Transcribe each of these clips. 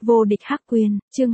Vô địch hắc quyền, chương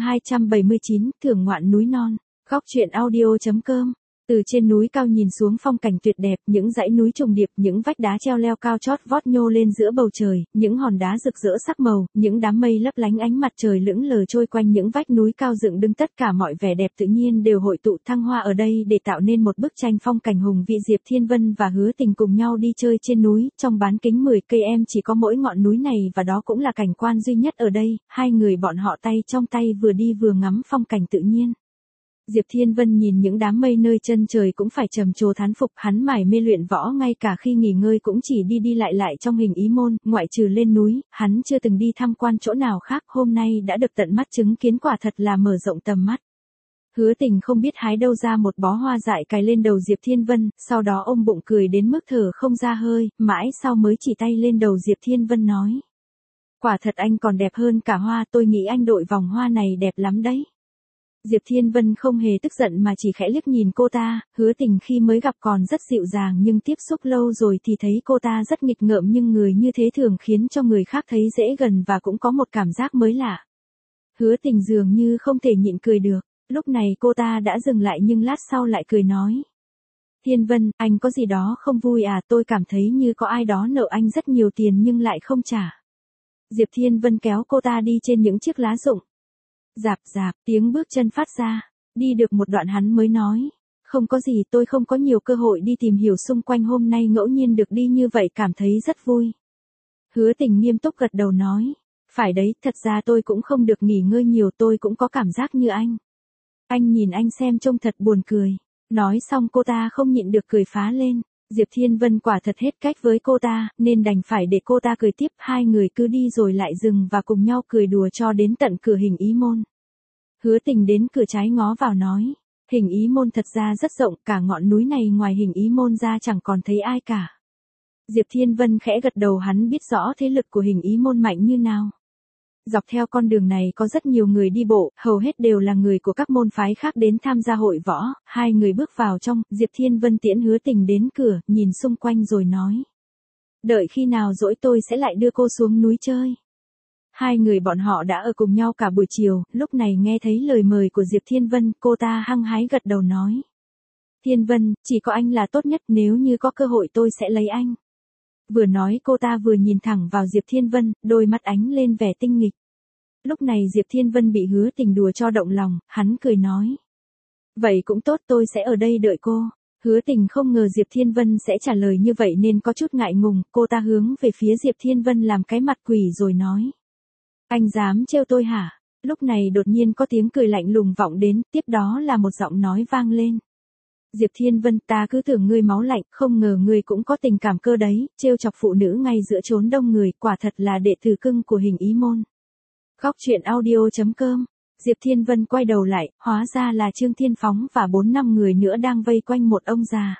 279, thưởng ngoạn núi non. Góc truyện audio.com. Từ trên núi cao nhìn xuống phong cảnh tuyệt đẹp, những dãy núi trùng điệp, những vách đá treo leo cao chót vót nhô lên giữa bầu trời, những hòn đá rực rỡ sắc màu, những đám mây lấp lánh ánh mặt trời lững lờ trôi quanh những vách núi cao dựng đứng, tất cả mọi vẻ đẹp tự nhiên đều hội tụ thăng hoa ở đây để tạo nên một bức tranh phong cảnh hùng vĩ. Diệp Thiên Vân và Hứa Tình cùng nhau đi chơi trên núi, trong bán kính 10 cây em chỉ có mỗi ngọn núi này và đó cũng là cảnh quan duy nhất ở đây. Hai người bọn họ tay trong tay vừa đi vừa ngắm phong cảnh tự nhiên. Diệp Thiên Vân nhìn những đám mây nơi chân trời cũng phải trầm trồ thán phục, hắn mải mê luyện võ, ngay cả khi nghỉ ngơi cũng chỉ đi đi lại lại trong hình ý môn, ngoại trừ lên núi, hắn chưa từng đi tham quan chỗ nào khác, hôm nay đã được tận mắt chứng kiến, quả thật là mở rộng tầm mắt. Hứa Tình không biết hái đâu ra một bó hoa dại cài lên đầu Diệp Thiên Vân, sau đó ôm bụng cười đến mức thở không ra hơi, mãi sau mới chỉ tay lên đầu Diệp Thiên Vân nói: "Quả thật anh còn đẹp hơn cả hoa, tôi nghĩ anh đội vòng hoa này đẹp lắm đấy." Diệp Thiên Vân không hề tức giận mà chỉ khẽ liếc nhìn cô ta. Hứa Tình khi mới gặp còn rất dịu dàng nhưng tiếp xúc lâu rồi thì thấy cô ta rất nghịch ngợm, nhưng người như thế thường khiến cho người khác thấy dễ gần và cũng có một cảm giác mới lạ. Hứa Tình dường như không thể nhịn cười được, lúc này cô ta đã dừng lại nhưng lát sau lại cười nói: "Thiên Vân, anh có gì đó không vui à? Tôi cảm thấy như có ai đó nợ anh rất nhiều tiền nhưng lại không trả." Diệp Thiên Vân kéo cô ta đi trên những chiếc lá rụng. Rạp rạp, tiếng bước chân phát ra. Đi được một đoạn hắn mới nói: "Không có gì, tôi không có nhiều cơ hội đi tìm hiểu xung quanh, hôm nay ngẫu nhiên được đi như vậy cảm thấy rất vui." Hứa Tình nghiêm túc gật đầu nói: "Phải đấy, thật ra tôi cũng không được nghỉ ngơi nhiều, tôi cũng có cảm giác như anh. Anh nhìn anh xem trông thật buồn cười." Nói xong cô ta không nhịn được cười phá lên. Diệp Thiên Vân quả thật hết cách với cô ta, nên đành phải để cô ta cười tiếp, hai người cứ đi rồi lại dừng và cùng nhau cười đùa cho đến tận cửa hình ý môn. Hứa Tình đến cửa trái ngó vào nói: "Hình ý môn thật ra rất rộng, cả ngọn núi này ngoài hình ý môn ra chẳng còn thấy ai cả." Diệp Thiên Vân khẽ gật đầu, hắn biết rõ thế lực của hình ý môn mạnh như nào. Dọc theo con đường này có rất nhiều người đi bộ, hầu hết đều là người của các môn phái khác đến tham gia hội võ. Hai người bước vào trong, Diệp Thiên Vân tiễn Hứa Tình đến cửa, nhìn xung quanh rồi nói: "Đợi khi nào rỗi tôi sẽ lại đưa cô xuống núi chơi." Hai người bọn họ đã ở cùng nhau cả buổi chiều, lúc này nghe thấy lời mời của Diệp Thiên Vân, cô ta hăng hái gật đầu nói: "Thiên Vân, chỉ có anh là tốt nhất, nếu như có cơ hội tôi sẽ lấy anh." Vừa nói cô ta vừa nhìn thẳng vào Diệp Thiên Vân, đôi mắt ánh lên vẻ tinh nghịch. Lúc này Diệp Thiên Vân bị Hứa Tình đùa cho động lòng, hắn cười nói: "Vậy cũng tốt, tôi sẽ ở đây đợi cô." Hứa Tình không ngờ Diệp Thiên Vân sẽ trả lời như vậy nên có chút ngại ngùng, cô ta hướng về phía Diệp Thiên Vân làm cái mặt quỷ rồi nói: "Anh dám trêu tôi hả?" Lúc này đột nhiên có tiếng cười lạnh lùng vọng đến, tiếp đó là một giọng nói vang lên: "Diệp Thiên Vân, ta cứ tưởng ngươi máu lạnh, không ngờ ngươi cũng có tình cảm cơ đấy, trêu chọc phụ nữ ngay giữa chốn đông người, quả thật là đệ tử cưng của hình ý môn." Góc truyện audio.com. Diệp Thiên Vân quay đầu lại, hóa ra là Trương Thiên Phóng và 4-5 người nữa đang vây quanh một ông già.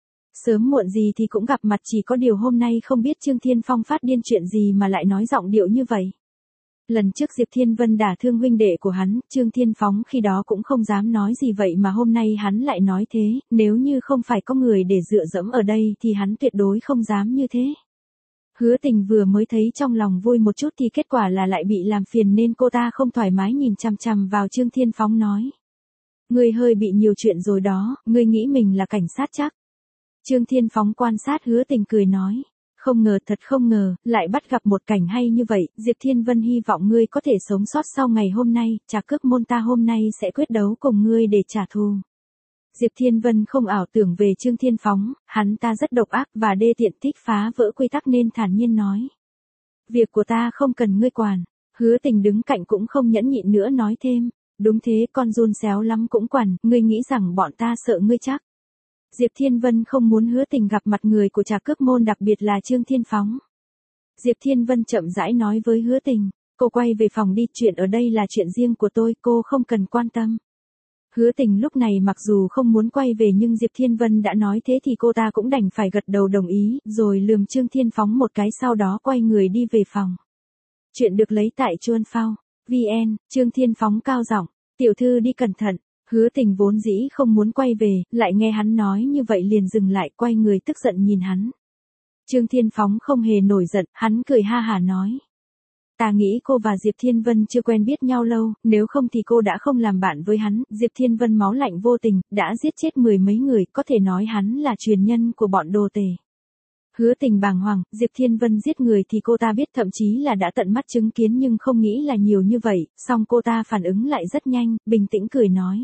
Sớm muộn gì thì cũng gặp mặt, chỉ có điều hôm nay không biết Trương Thiên Phong phát điên chuyện gì mà lại nói giọng điệu như vậy. Lần trước Diệp Thiên Vân đả thương huynh đệ của hắn, Trương Thiên Phóng khi đó cũng không dám nói gì, vậy mà hôm nay hắn lại nói thế, nếu như không phải có người để dựa dẫm ở đây thì hắn tuyệt đối không dám như thế. Hứa Tình vừa mới thấy trong lòng vui một chút thì kết quả là lại bị làm phiền nên cô ta không thoải mái nhìn chằm chằm vào Trương Thiên Phóng nói: "Ngươi hơi bị nhiều chuyện rồi đó, ngươi nghĩ mình là cảnh sát chắc?" Trương Thiên Phóng quan sát Hứa Tình cười nói: "Không ngờ, thật không ngờ, lại bắt gặp một cảnh hay như vậy. Diệp Thiên Vân hy vọng ngươi có thể sống sót sau ngày hôm nay, Trà Cước môn ta hôm nay sẽ quyết đấu cùng ngươi để trả thù." Diệp Thiên Vân không ảo tưởng về Trương Thiên Phóng, hắn ta rất độc ác và đê tiện, thích phá vỡ quy tắc nên thản nhiên nói: "Việc của ta không cần ngươi quản." Hứa Tình đứng cạnh cũng không nhẫn nhịn nữa nói thêm: "Đúng thế, con giun xéo lắm cũng quản, ngươi nghĩ rằng bọn ta sợ ngươi chắc?" Diệp Thiên Vân không muốn Hứa Tình gặp mặt người của Trà Cước môn, đặc biệt là Trương Thiên Phóng. Diệp Thiên Vân chậm rãi nói với Hứa Tình: "Cô quay về phòng đi, chuyện ở đây là chuyện riêng của tôi, cô không cần quan tâm." Hứa Tình lúc này mặc dù không muốn quay về nhưng Diệp Thiên Vân đã nói thế thì cô ta cũng đành phải gật đầu đồng ý, rồi lườm Trương Thiên Phóng một cái, sau đó quay người đi về phòng. Chuyện được lấy tại Chuan Phao VN. Trương Thiên Phóng cao giọng: "Tiểu thư đi cẩn thận." Hứa Tình vốn dĩ không muốn quay về, lại nghe hắn nói như vậy liền dừng lại, quay người tức giận nhìn hắn. Trương Thiên Phóng không hề nổi giận, hắn cười ha hả nói: Ta nghĩ cô và Diệp Thiên Vân chưa quen biết nhau lâu, nếu không thì cô đã không làm bạn với hắn. Diệp Thiên Vân máu lạnh vô tình, đã giết chết mười mấy người, có thể nói hắn là truyền nhân của bọn đồ tể. Hứa Tình bàng hoàng, Diệp Thiên Vân giết người thì cô ta biết, thậm chí là đã tận mắt chứng kiến, nhưng không nghĩ là nhiều như vậy. Song cô ta phản ứng lại rất nhanh, bình tĩnh cười nói.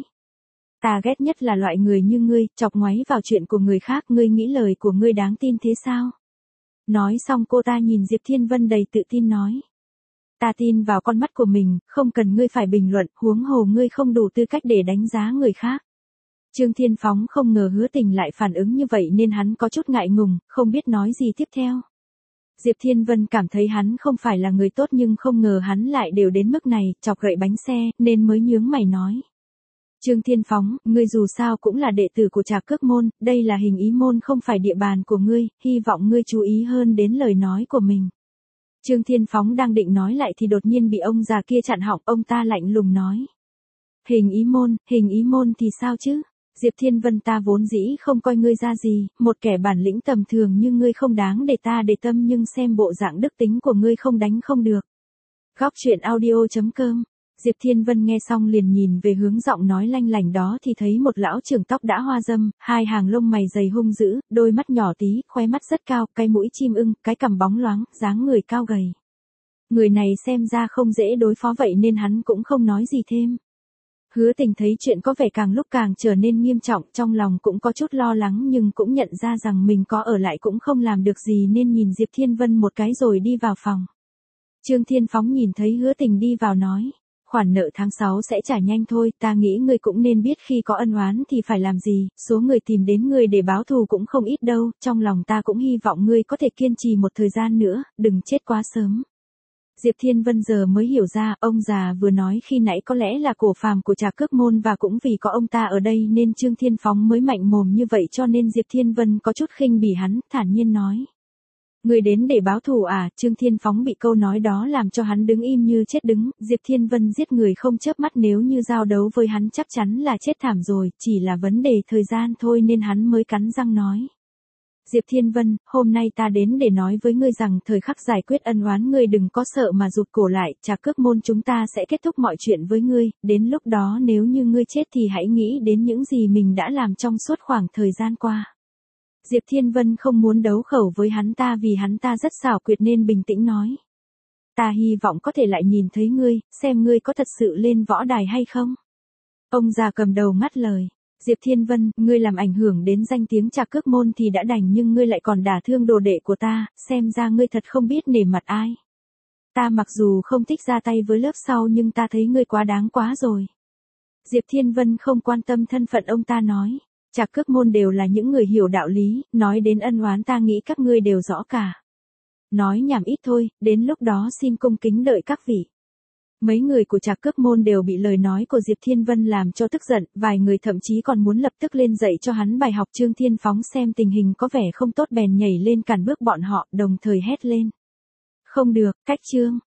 Ta ghét nhất là loại người như ngươi, chọc ngoáy vào chuyện của người khác. Ngươi nghĩ lời của ngươi đáng tin thế sao? Nói xong cô ta nhìn Diệp Thiên Vân đầy tự tin nói. Ta tin vào con mắt của mình, không cần ngươi phải bình luận, huống hồ ngươi không đủ tư cách để đánh giá người khác. Trương Thiên Phóng không ngờ Hứa Tình lại phản ứng như vậy nên hắn có chút ngại ngùng, không biết nói gì tiếp theo. Diệp Thiên Vân cảm thấy hắn không phải là người tốt, nhưng không ngờ hắn lại đều đến mức này, chọc gậy bánh xe, nên mới nhướng mày nói. Trương Thiên Phóng, ngươi dù sao cũng là đệ tử của Trạc Cước Môn, đây là Hình Ý Môn không phải địa bàn của ngươi, hy vọng ngươi chú ý hơn đến lời nói của mình. Trương Thiên Phóng đang định nói lại thì đột nhiên bị ông già kia chặn họng, ông ta lạnh lùng nói. Hình Ý Môn thì sao chứ? Diệp Thiên Vân, ta vốn dĩ không coi ngươi ra gì, một kẻ bản lĩnh tầm thường như ngươi không đáng để ta để tâm, nhưng xem bộ dạng đức tính của ngươi không đánh không được. Góc truyện audio.com. Diệp Thiên Vân nghe xong liền nhìn về hướng giọng nói lanh lảnh đó thì thấy một lão trưởng tóc đã hoa râm, hai hàng lông mày dày hung dữ, đôi mắt nhỏ tí, khóe mắt rất cao, cái mũi chim ưng, cái cằm bóng loáng, dáng người cao gầy. Người này xem ra không dễ đối phó vậy nên hắn cũng không nói gì thêm. Hứa Tình thấy chuyện có vẻ càng lúc càng trở nên nghiêm trọng, trong lòng cũng có chút lo lắng nhưng cũng nhận ra rằng mình có ở lại cũng không làm được gì nên nhìn Diệp Thiên Vân một cái rồi đi vào phòng. Trương Thiên Phóng nhìn thấy Hứa Tình đi vào nói. Khoản nợ tháng 6 sẽ trả nhanh thôi, ta nghĩ ngươi cũng nên biết khi có ân oán thì phải làm gì, số người tìm đến ngươi để báo thù cũng không ít đâu, trong lòng ta cũng hy vọng ngươi có thể kiên trì một thời gian nữa, đừng chết quá sớm. Diệp Thiên Vân giờ mới hiểu ra, ông già vừa nói khi nãy có lẽ là cổ phàm của Trạc Cước Môn và cũng vì có ông ta ở đây nên Trương Thiên Phóng mới mạnh mồm như vậy, cho nên Diệp Thiên Vân có chút khinh bỉ hắn, thản nhiên nói. Người đến để báo thù à? Trương Thiên Phóng bị câu nói đó làm cho hắn đứng im như chết đứng. Diệp Thiên Vân giết người không chớp mắt, nếu như giao đấu với hắn chắc chắn là chết thảm rồi, chỉ là vấn đề thời gian thôi nên hắn mới cắn răng nói. Diệp Thiên Vân, hôm nay ta đến để nói với ngươi rằng thời khắc giải quyết ân oán ngươi đừng có sợ mà rụt cổ lại, Trạc Cước Môn chúng ta sẽ kết thúc mọi chuyện với ngươi, đến lúc đó nếu như ngươi chết thì hãy nghĩ đến những gì mình đã làm trong suốt khoảng thời gian qua. Diệp Thiên Vân không muốn đấu khẩu với hắn ta vì hắn ta rất xảo quyệt nên bình tĩnh nói. Ta hy vọng có thể lại nhìn thấy ngươi, xem ngươi có thật sự lên võ đài hay không. Ông già cầm đầu ngắt lời. Diệp Thiên Vân, ngươi làm ảnh hưởng đến danh tiếng Trạc Cước Môn thì đã đành nhưng ngươi lại còn đả thương đồ đệ của ta, xem ra ngươi thật không biết nể mặt ai. Ta mặc dù không thích ra tay với lớp sau nhưng ta thấy ngươi quá đáng quá rồi. Diệp Thiên Vân không quan tâm thân phận ông ta nói. Trạc Cước Môn đều là những người hiểu đạo lý, nói đến ân oán ta nghĩ các ngươi đều rõ cả. Nói nhảm ít thôi, đến lúc đó xin cung kính đợi các vị. Mấy người của Trạc Cước Môn đều bị lời nói của Diệp Thiên Vân làm cho tức giận, vài người thậm chí còn muốn lập tức lên dạy cho hắn bài học. Trương Thiên Phóng xem tình hình có vẻ không tốt bèn nhảy lên cản bước bọn họ, đồng thời hét lên. Không được, cách Trương.